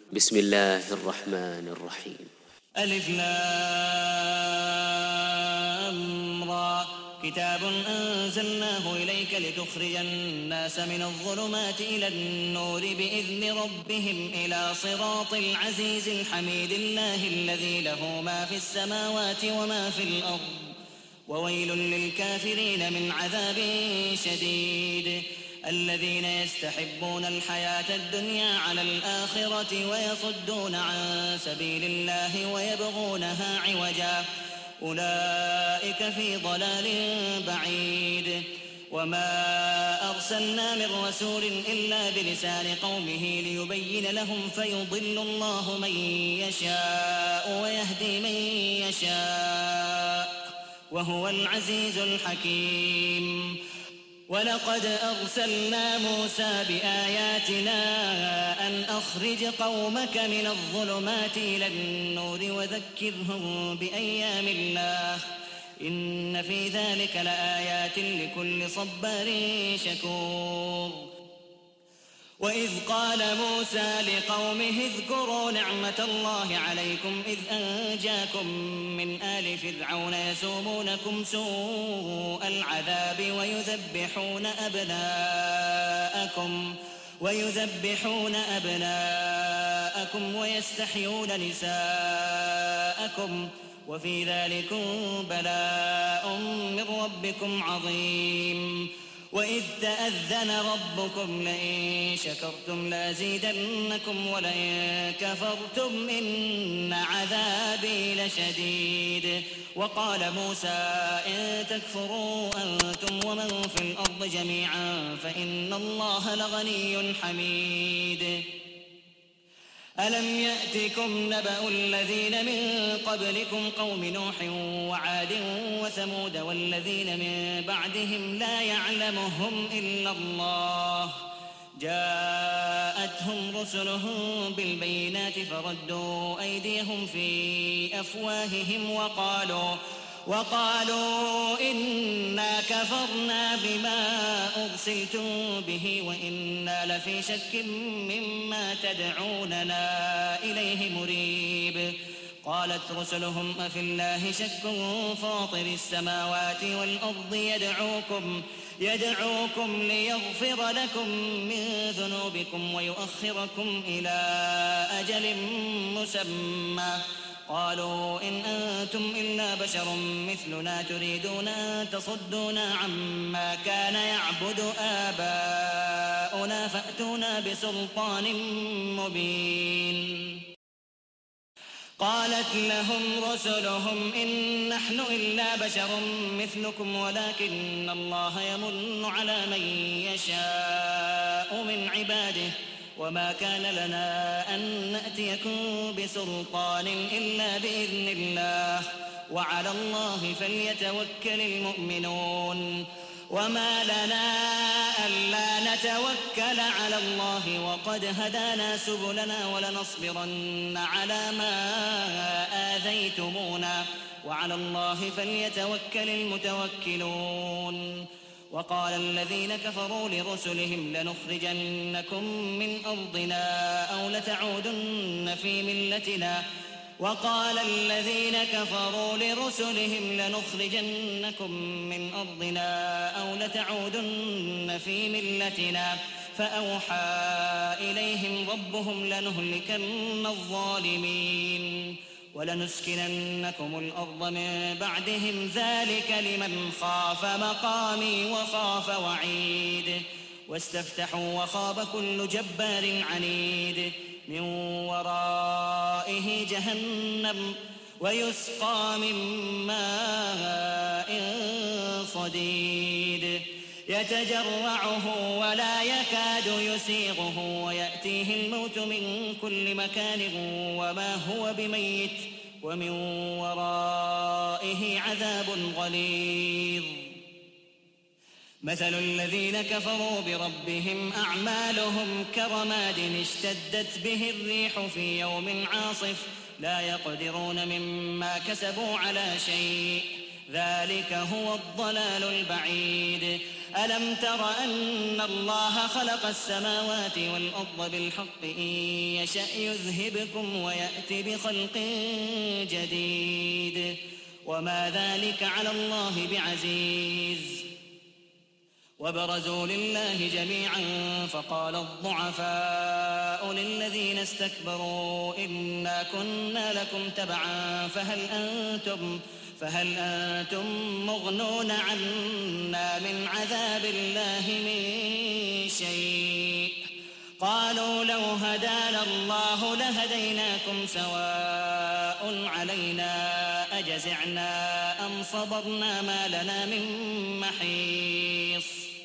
بسم الله الرحمن الرحيم. ألف لام را. كتاب أنزلناه إليك لتخرج الناس من الظلمات إلى النور بإذن ربهم إلى صراط العزيز الحميد الله الذي له ما في السماوات وما في الأرض وويل للكافرين من عذاب شديد. الذين يستحبون الحياة الدنيا على الآخرة ويصدون عن سبيل الله ويبغونها عوجا أولئك في ضلال بعيد. وما أرسلنا من رسول إلا بلسان قومه ليبين لهم فيضل الله من يشاء ويهدي من يشاء وهو العزيز الحكيم. ولقد أرسلنا موسى بآياتنا أن أخرج قومك من الظلمات إلى النور وذكرهم بأيام الله إن في ذلك لآيات لكل صبار شكور. وإذ قال موسى لقومه اذكروا نعمة الله عليكم إذ أنجاكم من آل فرعون يسومونكم سوء العذاب ويذبحون أبناءكم ويستحيون نساءكم وفي ذلكم بلاء من ربكم عظيم. وإذ تأذن ربكم لئن شكرتم لأزيدنكم ولئن كفرتم إن عذابي لشديد. وقال موسى إن تكفروا أنتم ومن في الأرض جميعا فإن الله لغني حميد. ألم يأتكم نبأ الذين من قبلكم قوم نوح وعاد وثمود والذين من بعدهم لا يعلمهم إلا الله جاءتهم رسلهم بالبينات فردوا أيديهم في أفواههم وقالوا إنا كفرنا بما أرسلتم به وإنا لفي شك مما تدعوننا إليه مريب. قالت رسلهم أفي الله شك فاطر السماوات والأرض يدعوكم ليغفر لكم من ذنوبكم ويؤخركم إلى أجل مسمى. قالوا إن أنتم إلا بشر مثلنا تريدون أن تصدونا عما كان يعبد آباؤنا فأتونا بسلطان مبين. قالت لهم رسلهم إن نحن إلا بشر مثلكم ولكن الله يمن على من يشاء من عباده وما كان لنا أن نأتيكم بسلطان إلا بإذن الله وعلى الله فليتوكل المؤمنون. وما لنا ألا نتوكل على الله وقد هدانا سبلنا ولنصبرن على ما آذيتمونا وعلى الله فليتوكل المتوكلون. وقال الذين كفروا لرسلهم لنخرجنكم من أرضنا أو لتعودن في ملتنا فأوحى إليهم ربهم لنهلكن الظالمين ولنسكننكم الأرض من بعدهم ذلك لمن خاف مقامي وخاف وعيد. واستفتحوا وخاب كل جبار عنيد من ورائه جهنم ويسقى من ماء صديد يتجرعه ولا يكاد يسيغه ويأتيه الموت من كل مكان وما هو بميت ومن ورائه عذاب غليظ. مثل الذين كفروا بربهم أعمالهم كرماد اشتدت به الريح في يوم عاصف لا يقدرون مما كسبوا على شيء ذلك هو الضلال البعيد. ألم تر أن الله خلق السماوات والأرض بالحق إن يشأ يذهبكم ويأتي بخلق جديد وما ذلك على الله بعزيز وبرزوا لله جميعا فقال الضعفاء للذين استكبروا إنا كنا لكم تبعا فهل أنتم مغنون عنا من عذاب الله من شيء قالوا لو هدانا الله لهديناكم سواء علينا أجزعنا أم صبرنا ما لنا من محيص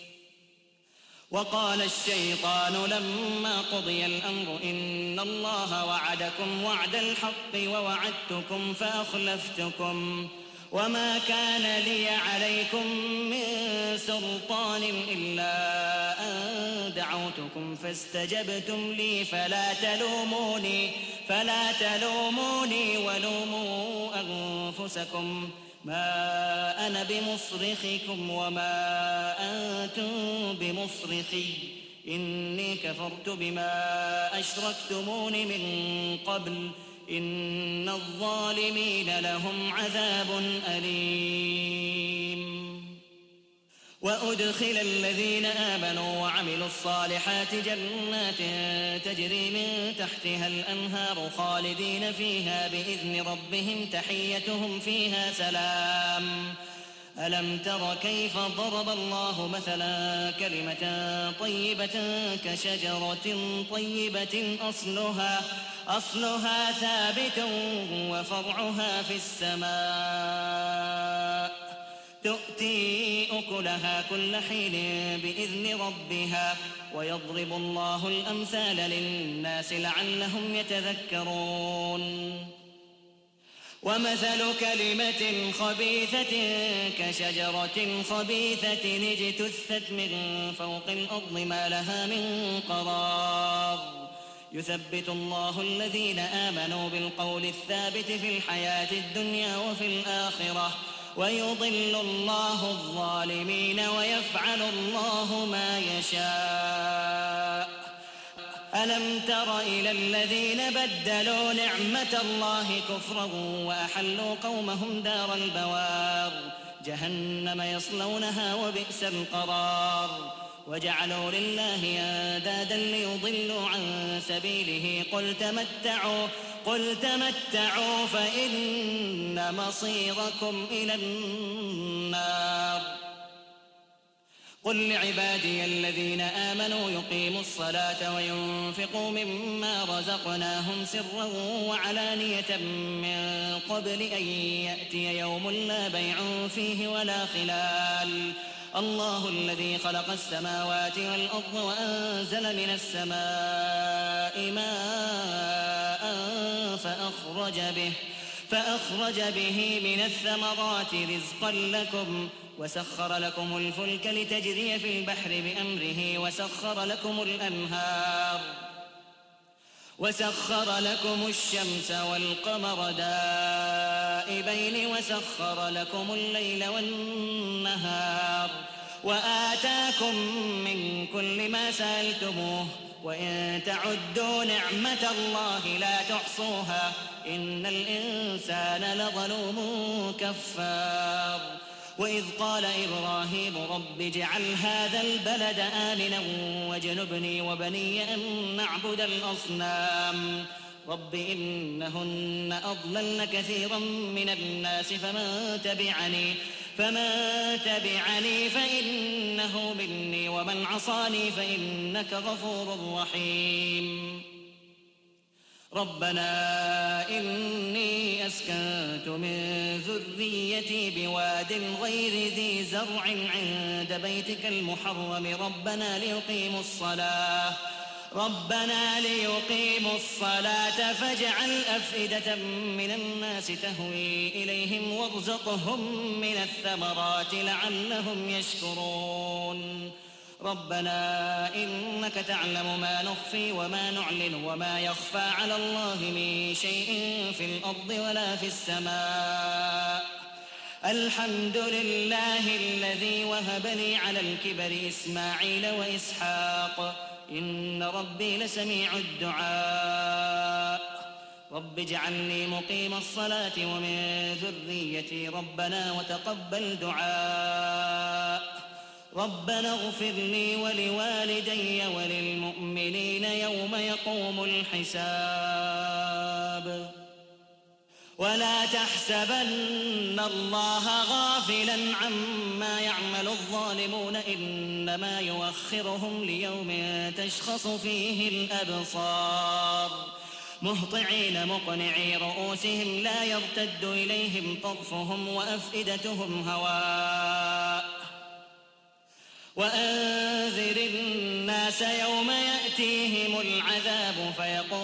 وقال الشيطان لما قضي الأمر إن الله وعدكم وعد الحق ووعدتكم فأخلفتكم وما كان لي عليكم من سلطان إلا أن دعوتكم فاستجبتم لي فلا تلوموني ولوموا أنفسكم ما أنا بمصرخكم وما أنتم بمصرخي إني كفرت بما أشركتمون من قبل إن الظالمين لهم عذاب أليم وأدخل الذين آمنوا وعملوا الصالحات جنات تجري من تحتها الأنهار خالدين فيها بإذن ربهم تحيتهم فيها سلام ألم تر كيف ضرب الله مثلا كلمة طيبة كشجرة طيبة أصلها ثابت وفرعها في السماء تؤتي أكلها كل حين بإذن ربها ويضرب الله الأمثال للناس لعلهم يتذكرون ومثل كلمة خبيثة كشجرة خبيثة اجتثت من فوق الأرض ما لها من قرار يثبت الله الذين آمنوا بالقول الثابت في الحياة الدنيا وفي الآخرة ويضل الله الظالمين ويفعل الله ما يشاء ألم تر إلى الذين بدلوا نعمة الله كفرا وأحلوا قومهم دار البوار جهنم يصلونها وبئس القرار وجعلوا لله أندادا ليضلوا عن سبيله قل تمتعوا فإن مصيركم إلى النار قل لعبادي الذين آمنوا يقيموا الصلاة وينفقوا مما رزقناهم سرا وعلانية من قبل أن يأتي يوم لا بيع فيه ولا خلال الله الذي خلق السماوات والأرض وأنزل من السماء ماء فأخرج به من الثمرات رزقا لكم وسخر لكم الفلك لتجري في البحر بأمره وسخر لكم الشمس والقمر دائبين وسخر لكم الليل والنهار وآتاكم من كل ما سألتموه وإن تعدوا نعمة الله لا تحصوها إن الإنسان لظلوم كفار وإذ قال إبراهيم رب اجعل هذا البلد آمنا واجنبني وبني أن نعبد الأصنام رب إنهن أضللن كثيرا من الناس فمن تبعني فإنه مني ومن عصاني فإنك غفور رحيم ربنا إني أسكنت من ذريتي بواد غير ذي زرع عند بيتك المحرم ربنا ليقيموا الصلاة فاجعل أفئدة من الناس تهوي إليهم وارزقهم من الثمرات لعلهم يشكرون ربنا إنك تعلم ما نخفي وما نعلن وما يخفى على الله من شيء في الأرض ولا في السماء الحمد لله الذي وهب لي على الكبر إسماعيل وإسحاق إن ربي لسميع الدعاء رب اجعلني مقيم الصلاة ومن ذريتي ربنا وتقبل دعاء ربنا اغفر لي ولوالدي وللمؤمنين يوم يقوم الحساب ولا تحسبن الله غافلا عما يعمل الظالمون إنما يؤخرهم ليوم تشخص فيه الأبصار مهطعين مقنعي رؤوسهم لا يرتد إليهم طرفهم وأفئدتهم هواء وأنذر الناس يوم يأتيهم العذاب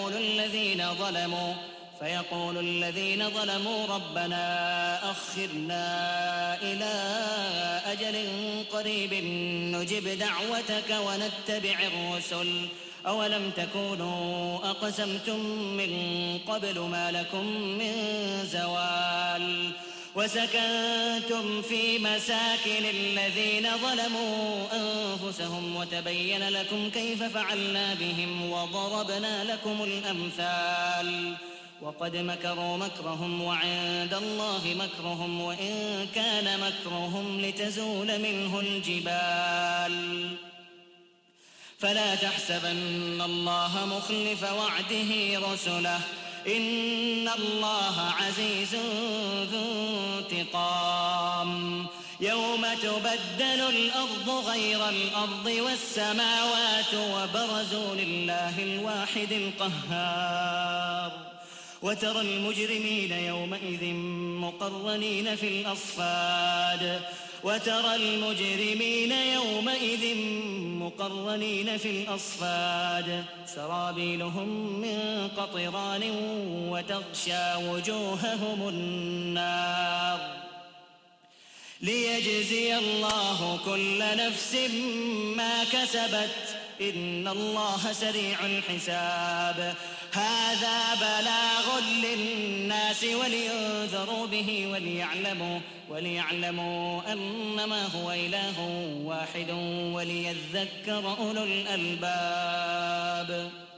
فيقول الذين ظلموا ربنا أخرنا إلى أجل قريب نجب دعوتك ونتبع الرسل أولم تكونوا أقسمتم من قبل ما لكم من زوال وسكنتم في مساكن الذين ظلموا أنفسهم وتبين لكم كيف فعلنا بهم وضربنا لكم الأمثال وقد مكروا مكرهم وعند الله مكرهم وإن كان مكرهم لتزول منه الجبال فلا تحسبن الله مخلف وعده رسله إن الله عزيز ذو انتقام يوم تبدل الأرض غير الأرض والسماوات وبرزوا لله الواحد القهار وترى المجرمين يومئذ مقرنين في الأصفاد سرابيلهم من قطران وتغشى وجوههم النار ليجزي الله كل نفس ما كسبت إن الله سريع الحساب هذا بلاغ للناس ولينذروا به وليعلموا أنما هو إله واحد وليذكر أولو الألباب